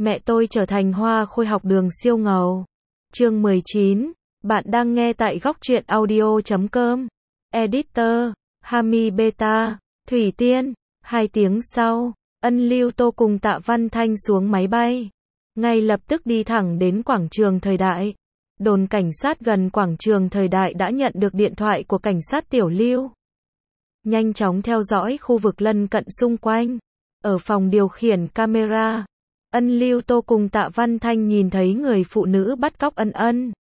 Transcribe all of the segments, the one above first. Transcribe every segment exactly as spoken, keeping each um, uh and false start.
Mẹ tôi trở thành hoa khôi học đường siêu ngầu. Chương mười chín. Bạn đang nghe tại góc truyện audio chấm com. Editor, Hami Beta, Thủy Tiên. Hai tiếng sau, Ân Lưu Tô cùng Tạ Văn Thanh xuống máy bay. Ngay lập tức đi thẳng đến quảng trường Thời Đại. Đồn cảnh sát gần quảng trường Thời Đại đã nhận được điện thoại của cảnh sát Tiểu Lưu. Nhanh chóng theo dõi khu vực lân cận xung quanh. Ở phòng điều khiển camera, Ân Lưu Tô cùng Tạ Văn Thanh nhìn thấy người phụ nữ bắt cóc Ân Ân.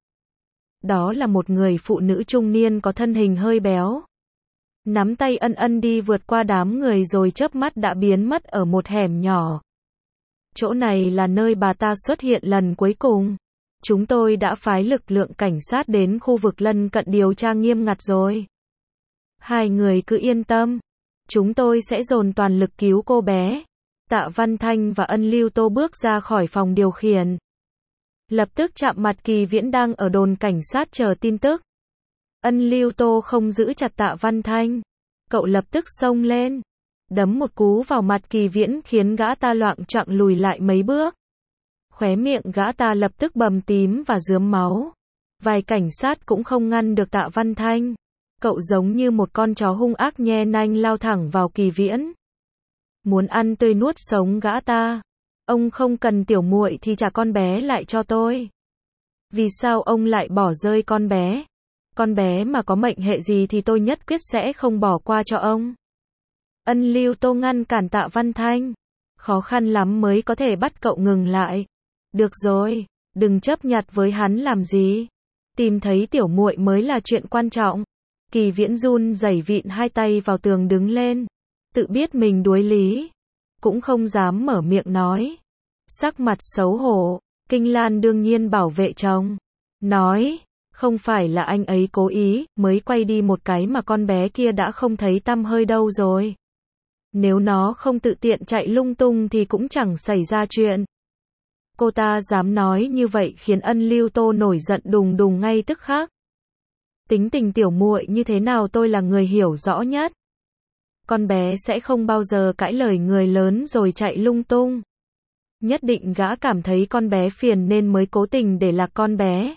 Đó là một người phụ nữ trung niên có thân hình hơi béo. Nắm tay Ân Ân đi vượt qua đám người rồi chớp mắt đã biến mất ở một hẻm nhỏ. Chỗ này là nơi bà ta xuất hiện lần cuối cùng. Chúng tôi đã phái lực lượng cảnh sát đến khu vực lân cận điều tra nghiêm ngặt rồi. Hai người cứ yên tâm. Chúng tôi sẽ dồn toàn lực cứu cô bé. Tạ Văn Thanh và Ân Lưu Tô bước ra khỏi phòng điều khiển. Lập tức chạm mặt Kỳ Viễn đang ở đồn cảnh sát chờ tin tức. Ân Lưu Tô không giữ chặt Tạ Văn Thanh. Cậu lập tức xông lên. Đấm một cú vào mặt Kỳ Viễn khiến gã ta loạng choạng lùi lại mấy bước. Khóe miệng gã ta lập tức bầm tím và rướm máu. Vài cảnh sát cũng không ngăn được Tạ Văn Thanh. Cậu giống như một con chó hung ác nhe nanh lao thẳng vào Kỳ Viễn. Muốn ăn tươi nuốt sống gã ta. Ông không cần tiểu muội thì trả con bé lại cho tôi. Vì sao ông lại bỏ rơi con bé? Con bé mà có mệnh hệ gì thì tôi nhất quyết sẽ không bỏ qua cho ông. Ân Lưu Tô ngăn cản Tạ Văn Thanh. Khó khăn lắm mới có thể bắt cậu ngừng lại. Được rồi, đừng chấp nhặt với hắn làm gì. Tìm thấy tiểu muội mới là chuyện quan trọng. Kỳ Viễn run rẩy vịn hai tay vào tường đứng lên. Tự biết mình đuối lý. Cũng không dám mở miệng nói. Sắc mặt xấu hổ. Kinh Lan đương nhiên bảo vệ chồng. Nói, không phải là anh ấy cố ý, mới quay đi một cái mà con bé kia đã không thấy tăm hơi đâu rồi. Nếu nó không tự tiện chạy lung tung thì cũng chẳng xảy ra chuyện. Cô ta dám nói như vậy khiến Ân Lưu Tô nổi giận đùng đùng ngay tức khắc. Tính tình tiểu muội như thế nào tôi là người hiểu rõ nhất. Con bé sẽ không bao giờ cãi lời người lớn rồi chạy lung tung. Nhất định gã cảm thấy con bé phiền nên mới cố tình để lạc con bé.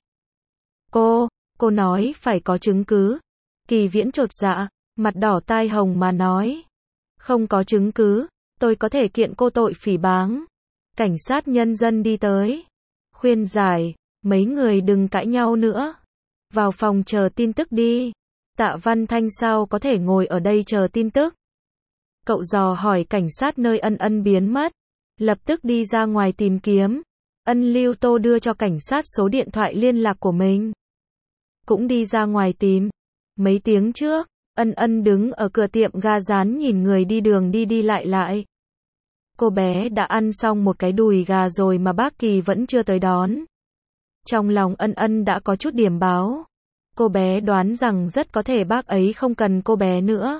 Cô, cô nói phải có chứng cứ. Kỳ Viễn chột dạ, mặt đỏ tai hồng mà nói. Không có chứng cứ, tôi có thể kiện cô tội phỉ báng. Cảnh sát nhân dân đi tới. Khuyên giải, mấy người đừng cãi nhau nữa. Vào phòng chờ tin tức đi. Tạ Văn Thanh sao có thể ngồi ở đây chờ tin tức. Cậu dò hỏi cảnh sát nơi Ân Ân biến mất. Lập tức đi ra ngoài tìm kiếm. Ân Lưu Tô đưa cho cảnh sát số điện thoại liên lạc của mình. Cũng đi ra ngoài tìm. Mấy tiếng trước, Ân Ân đứng ở cửa tiệm ga rán nhìn người đi đường đi đi lại lại. Cô bé đã ăn xong một cái đùi gà rồi mà bác Kỳ vẫn chưa tới đón. Trong lòng Ân Ân đã có chút điểm báo. Cô bé đoán rằng rất có thể bác ấy không cần cô bé nữa.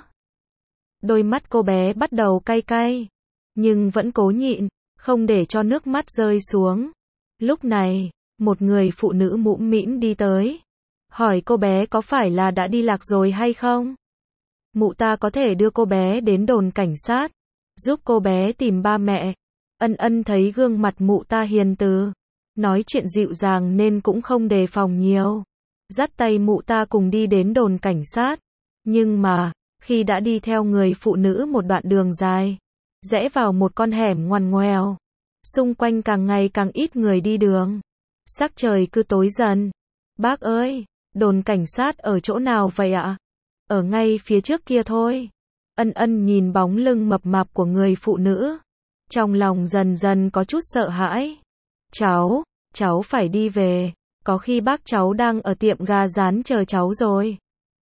Đôi mắt cô bé bắt đầu cay cay. Nhưng vẫn cố nhịn, không để cho nước mắt rơi xuống. Lúc này, một người phụ nữ mũm mĩm đi tới. Hỏi cô bé có phải là đã đi lạc rồi hay không? Mụ ta có thể đưa cô bé đến đồn cảnh sát. Giúp cô bé tìm ba mẹ. Ân Ân thấy gương mặt mụ ta hiền từ. Nói chuyện dịu dàng nên cũng không đề phòng nhiều. Dắt tay mụ ta cùng đi đến đồn cảnh sát. Nhưng mà, khi đã đi theo người phụ nữ một đoạn đường dài, rẽ vào một con hẻm ngoằn ngoèo. Xung quanh càng ngày càng ít người đi đường. Sắc trời cứ tối dần. Bác ơi, đồn cảnh sát ở chỗ nào vậy ạ? Ở ngay phía trước kia thôi. Ân Ân nhìn bóng lưng mập mạp của người phụ nữ. Trong lòng dần dần có chút sợ hãi. Cháu, cháu phải đi về. Có khi bác cháu đang ở tiệm gà rán chờ cháu rồi.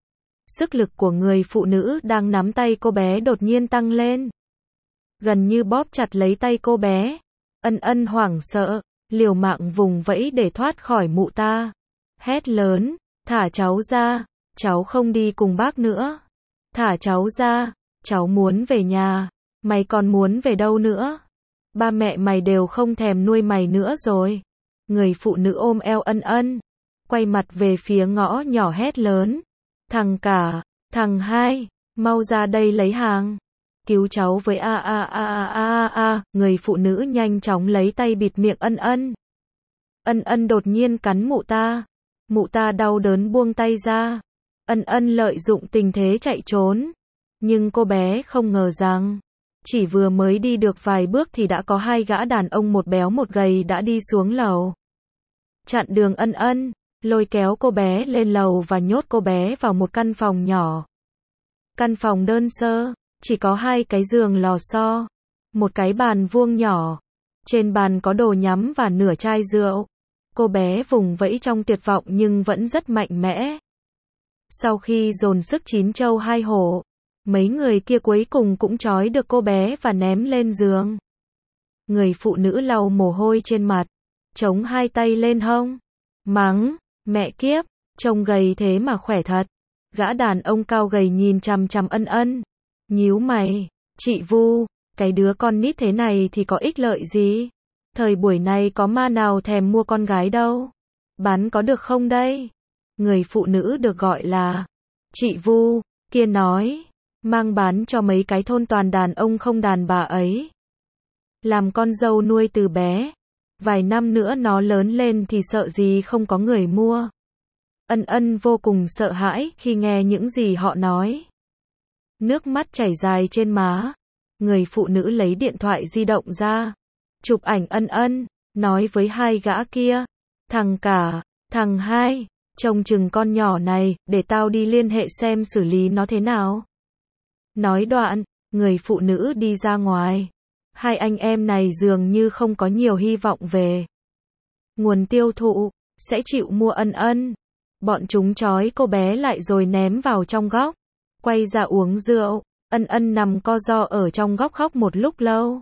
Sức lực của người phụ nữ đang nắm tay cô bé đột nhiên tăng lên. Gần như bóp chặt lấy tay cô bé. Ân Ân hoảng sợ, liều mạng vùng vẫy để thoát khỏi mụ ta. Hét lớn, thả cháu ra, cháu không đi cùng bác nữa. Thả cháu ra, cháu muốn về nhà. Mày còn muốn về đâu nữa? Ba mẹ mày đều không thèm nuôi mày nữa rồi. Người phụ nữ ôm eo Ân Ân, quay mặt về phía ngõ nhỏ hét lớn. Thằng cả, thằng hai, mau ra đây lấy hàng. cứu cháu với a a a a a a, người phụ nữ nhanh chóng lấy tay bịt miệng Ân Ân. Ân Ân đột nhiên cắn mụ ta. Mụ ta đau đớn buông tay ra. Ân Ân lợi dụng tình thế chạy trốn. Nhưng cô bé không ngờ rằng, chỉ vừa mới đi được vài bước thì đã có hai gã đàn ông một béo một gầy đã đi xuống lầu. Chặn đường Ân Ân, lôi kéo cô bé lên lầu và nhốt cô bé vào một căn phòng nhỏ. Căn phòng đơn sơ, chỉ có hai cái giường lò xo, một cái bàn vuông nhỏ. Trên bàn có đồ nhắm và nửa chai rượu. Cô bé vùng vẫy trong tuyệt vọng nhưng vẫn rất mạnh mẽ. Sau khi dồn sức chín châu hai hổ, mấy người kia cuối cùng cũng trói được cô bé và ném lên giường. Người phụ nữ lau mồ hôi trên mặt, chống hai tay lên hông, mắng, mẹ kiếp, trông gầy thế mà khỏe thật. Gã đàn ông cao gầy nhìn chằm chằm Ân Ân, nhíu mày, chị Vu, cái đứa con nít thế này thì có ích lợi gì? Thời buổi này có ma nào thèm mua con gái đâu. Bán có được không đây? Người phụ nữ được gọi là chị Vu kia nói, mang bán cho mấy cái thôn toàn đàn ông không đàn bà ấy. Làm con dâu nuôi từ bé. Vài năm nữa nó lớn lên thì sợ gì không có người mua. Ân Ân vô cùng sợ hãi khi nghe những gì họ nói. Nước mắt chảy dài trên má. Người phụ nữ lấy điện thoại di động ra, chụp ảnh Ân Ân, nói với hai gã kia, thằng cả, thằng hai, trông chừng con nhỏ này, để tao đi liên hệ xem xử lý nó thế nào. Nói đoạn, người phụ nữ đi ra ngoài. Hai anh em này dường như không có nhiều hy vọng về nguồn tiêu thụ, sẽ chịu mua Ân Ân. Bọn chúng trói cô bé lại rồi ném vào trong góc, quay ra uống rượu. Ân Ân nằm co ro ở trong góc khóc một lúc lâu.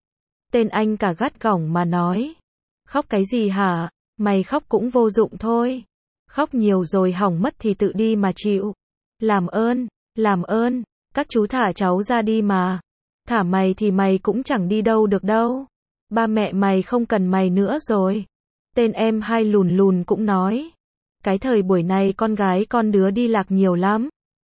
Tên anh cả gắt gỏng mà nói, khóc cái gì hả, mày khóc cũng vô dụng thôi. Khóc nhiều rồi hỏng mất thì tự đi mà chịu. Làm ơn, làm ơn, các chú thả cháu ra đi mà. Thả mày thì mày cũng chẳng đi đâu được đâu. Ba mẹ mày không cần mày nữa rồi. Tên em hai lùn lùn cũng nói, cái thời buổi này con gái con đứa đi lạc nhiều lắm.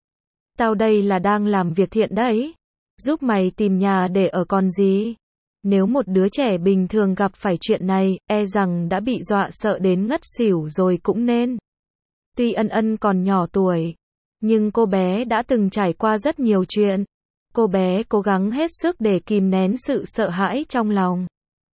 Tao đây là đang làm việc thiện đấy, giúp mày tìm nhà để ở còn gì. Nếu một đứa trẻ bình thường gặp phải chuyện này, e rằng đã bị dọa sợ đến ngất xỉu rồi cũng nên. Tuy Ân Ân còn nhỏ tuổi, nhưng cô bé đã từng trải qua rất nhiều chuyện. Cô bé cố gắng hết sức để kìm nén sự sợ hãi trong lòng.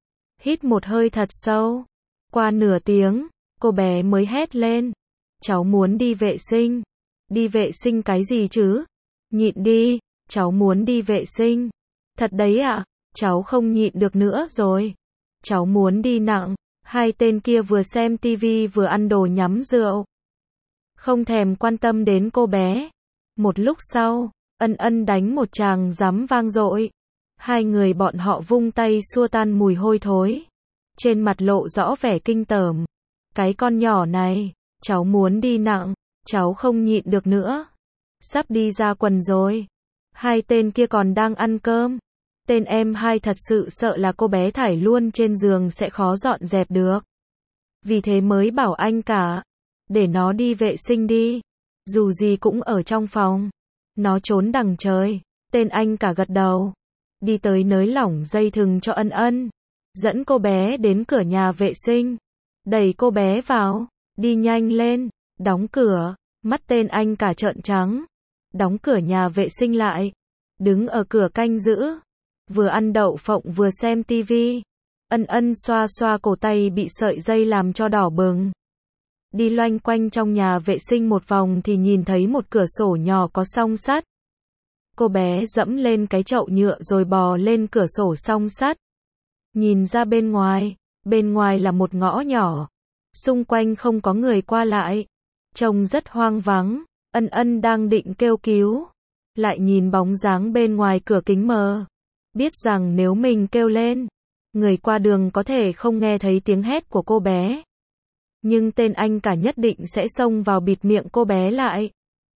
Hít một hơi thật sâu. Qua nửa tiếng, cô bé mới hét lên, cháu muốn đi vệ sinh. Đi vệ sinh cái gì chứ? Nhịn đi, cháu muốn đi vệ sinh. Thật đấy ạ, à? Cháu không nhịn được nữa rồi. Cháu muốn đi nặng. Hai tên kia vừa xem tivi vừa ăn đồ nhắm rượu, không thèm quan tâm đến cô bé. Một lúc sau, Ân Ân đánh một tràng giám vang dội. Hai người bọn họ vung tay xua tan mùi hôi thối, trên mặt lộ rõ vẻ kinh tởm. Cái con nhỏ này, cháu muốn đi nặng, cháu không nhịn được nữa. Sắp đi ra quần rồi. Hai tên kia còn đang ăn cơm. Tên em hai thật sự sợ là cô bé thải luôn trên giường sẽ khó dọn dẹp được. Vì thế mới bảo anh cả, để nó đi vệ sinh đi. Dù gì cũng ở trong phòng. Nó trốn đằng trời. Tên anh cả gật đầu. Đi tới nới lỏng dây thừng cho Ân Ân. Dẫn cô bé đến cửa nhà vệ sinh. Đẩy cô bé vào. Đi nhanh lên. Đóng cửa. Mắt tên anh cả trợn trắng. Đóng cửa nhà vệ sinh lại. Đứng ở cửa canh giữ. Vừa ăn đậu phộng vừa xem tivi. Ân Ân xoa xoa cổ tay bị sợi dây làm cho đỏ bừng. Đi loanh quanh trong nhà vệ sinh một vòng thì nhìn thấy một cửa sổ nhỏ có song sắt. Cô bé dẫm lên cái chậu nhựa rồi bò lên cửa sổ song sắt. Nhìn ra bên ngoài, bên ngoài là một ngõ nhỏ. Xung quanh không có người qua lại. Trông rất hoang vắng. Ân Ân đang định kêu cứu, lại nhìn bóng dáng bên ngoài cửa kính mờ. Biết rằng nếu mình kêu lên, người qua đường có thể không nghe thấy tiếng hét của cô bé. Nhưng tên anh cả nhất định sẽ xông vào bịt miệng cô bé lại.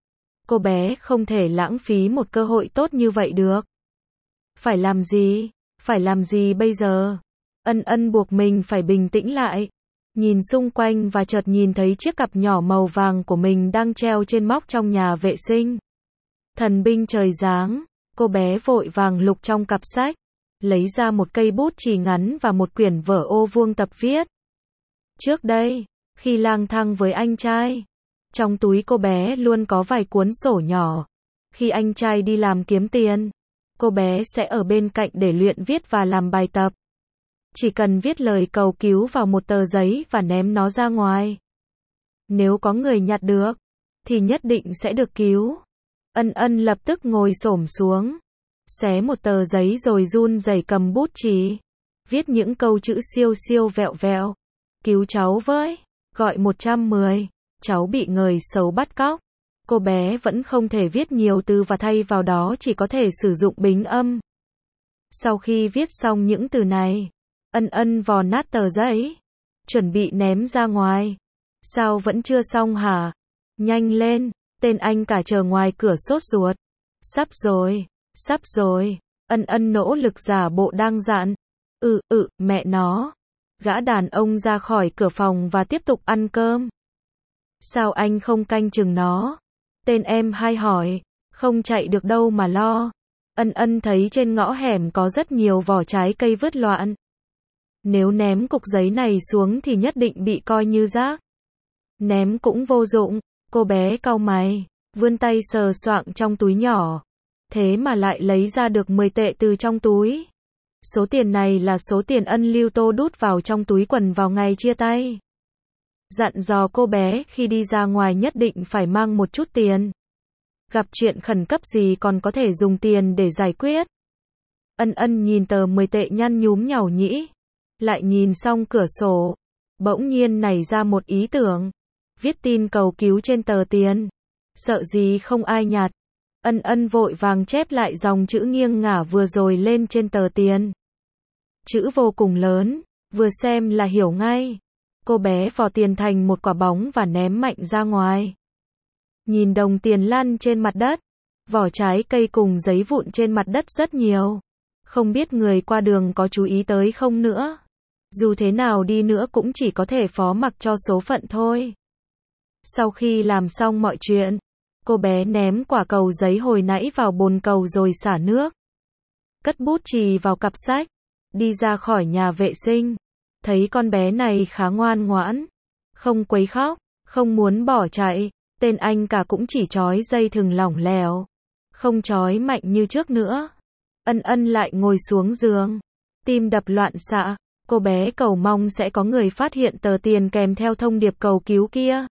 Cô bé không thể lãng phí một cơ hội tốt như vậy được. Phải làm gì? Phải làm gì bây giờ? Ân Ân buộc mình phải bình tĩnh lại. Nhìn xung quanh và chợt nhìn thấy chiếc cặp nhỏ màu vàng của mình đang treo trên móc trong nhà vệ sinh. Thần binh trời giáng, Cô bé vội vàng lục trong cặp sách, lấy ra một cây bút chì ngắn và một quyển vở ô vuông tập viết. Trước đây, khi lang thang với anh trai, trong túi cô bé luôn có vài cuốn sổ nhỏ. Khi anh trai đi làm kiếm tiền, cô bé sẽ ở bên cạnh để luyện viết và làm bài tập. Chỉ cần viết lời cầu cứu vào một tờ giấy và ném nó ra ngoài. Nếu có người nhặt được, thì nhất định sẽ được cứu. Ân Ân lập tức ngồi xổm xuống, xé một tờ giấy rồi run rẩy cầm bút chì, viết những câu chữ siêu siêu vẹo vẹo. Cứu cháu với, gọi một trăm mười, cháu bị người xấu bắt cóc. Cô bé vẫn không thể viết nhiều từ và thay vào đó chỉ có thể sử dụng bính âm. Sau khi viết xong những từ này, Ân Ân vò nát tờ giấy, chuẩn bị ném ra ngoài. Sao vẫn chưa xong hả? Nhanh lên, tên anh cả chờ ngoài cửa sốt ruột. Sắp rồi, sắp rồi. Ân Ân nỗ lực giả bộ đang dặn. Ừ, ừ, mẹ nó. Gã đàn ông ra khỏi cửa phòng và tiếp tục ăn cơm. Sao anh không canh chừng nó? Tên em hai hỏi. Không chạy được đâu mà lo. Ân Ân thấy trên ngõ hẻm có rất nhiều vỏ trái cây vứt loạn. Nếu ném cục giấy này xuống thì nhất định bị coi như rác. Ném cũng vô dụng. Cô bé cau mày, vươn tay sờ soạng trong túi nhỏ. Thế mà lại lấy ra được mười tệ từ trong túi. Số tiền này là số tiền Ân Lưu Tô đút vào trong túi quần vào ngày chia tay. Dặn dò cô bé khi đi ra ngoài nhất định phải mang một chút tiền. Gặp chuyện khẩn cấp gì còn có thể dùng tiền để giải quyết. Ân Ân nhìn tờ mười tệ nhăn nhúm nhàu nhĩ. Lại nhìn xong cửa sổ. Bỗng nhiên nảy ra một ý tưởng. Viết tin cầu cứu trên tờ tiền. Sợ gì không ai nhặt. Ân Ân vội vàng chép lại dòng chữ nghiêng ngả vừa rồi lên trên tờ tiền. Chữ vô cùng lớn, vừa xem là hiểu ngay. Cô bé vò tiền thành một quả bóng và ném mạnh ra ngoài. Nhìn đồng tiền lăn trên mặt đất, vỏ trái cây cùng giấy vụn trên mặt đất rất nhiều. Không biết người qua đường có chú ý tới không nữa. Dù thế nào đi nữa cũng chỉ có thể phó mặc cho số phận thôi. Sau khi làm xong mọi chuyện, cô bé ném quả cầu giấy hồi nãy vào bồn cầu rồi xả nước. Cất bút chì vào cặp sách, đi ra khỏi nhà vệ sinh. Thấy con bé này khá ngoan ngoãn, không quấy khóc, không muốn bỏ chạy. Tên anh cả cũng chỉ trói dây thừng lỏng lẻo, không trói mạnh như trước nữa. Ân Ân lại ngồi xuống giường, tim đập loạn xạ. Cô bé cầu mong sẽ có người phát hiện tờ tiền kèm theo thông điệp cầu cứu kia.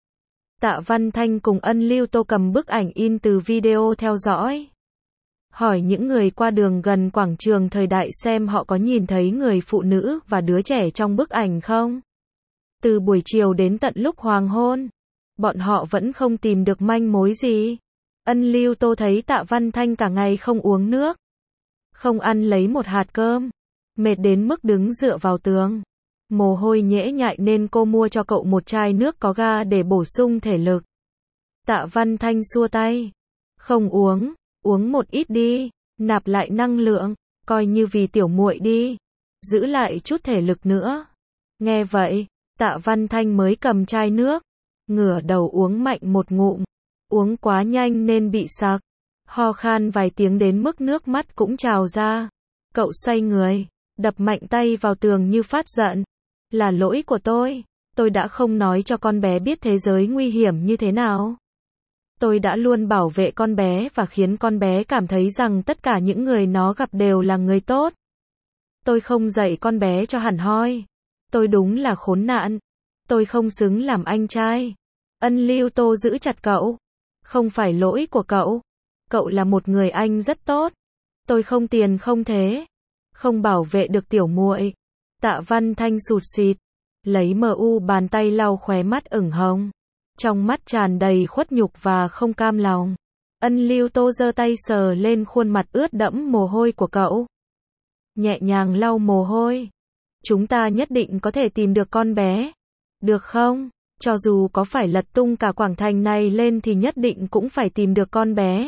Tạ Văn Thanh cùng Ân Lưu Tô cầm bức ảnh in từ video theo dõi. Hỏi những người qua đường gần quảng trường Thời Đại xem họ có nhìn thấy người phụ nữ và đứa trẻ trong bức ảnh không. Từ buổi chiều đến tận lúc hoàng hôn, bọn họ vẫn không tìm được manh mối gì. Ân Lưu Tô thấy Tạ Văn Thanh cả ngày không uống nước, không ăn lấy một hạt cơm, mệt đến mức đứng dựa vào tường. Mồ hôi nhễ nhại nên cô mua cho cậu một chai nước có ga để bổ sung thể lực. Tạ Văn Thanh xua tay. Không uống, uống một ít đi, nạp lại năng lượng, coi như vì tiểu muội đi, giữ lại chút thể lực nữa. Nghe vậy, Tạ Văn Thanh mới cầm chai nước, ngửa đầu uống mạnh một ngụm. Uống quá nhanh nên bị sặc, ho khan vài tiếng đến mức nước mắt cũng trào ra. Cậu xoay người, đập mạnh tay vào tường như phát giận. Là lỗi của tôi, tôi đã không nói cho con bé biết thế giới nguy hiểm như thế nào. Tôi đã luôn bảo vệ con bé và khiến con bé cảm thấy rằng tất cả những người nó gặp đều là người tốt. Tôi không dạy con bé cho hẳn hoi. Tôi đúng là khốn nạn. Tôi không xứng làm anh trai. Ân Lưu Tô giữ chặt cậu. Không phải lỗi của cậu. Cậu là một người anh rất tốt. Tôi không tiền không thế. Không bảo vệ được tiểu muội. Tạ Văn Thanh sụt sịt, lấy mờ u bàn tay lau khóe mắt ửng hồng. Trong mắt tràn đầy khuất nhục và không cam lòng. Ân Lưu Tô giơ tay sờ lên khuôn mặt ướt đẫm mồ hôi của cậu. Nhẹ nhàng lau mồ hôi. Chúng ta nhất định có thể tìm được con bé. Được không? Cho dù có phải lật tung cả quảng thành này lên thì nhất định cũng phải tìm được con bé.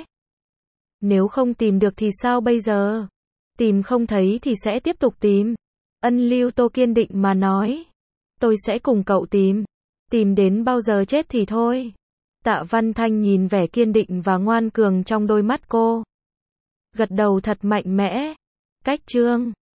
Nếu không tìm được thì sao bây giờ? Tìm không thấy thì sẽ tiếp tục tìm. Ân Lưu Tô kiên định mà nói. Tôi sẽ cùng cậu tìm. Tìm đến bao giờ chết thì thôi. Tạ Văn Thanh nhìn vẻ kiên định và ngoan cường trong đôi mắt cô. Gật đầu thật mạnh mẽ. Cách chương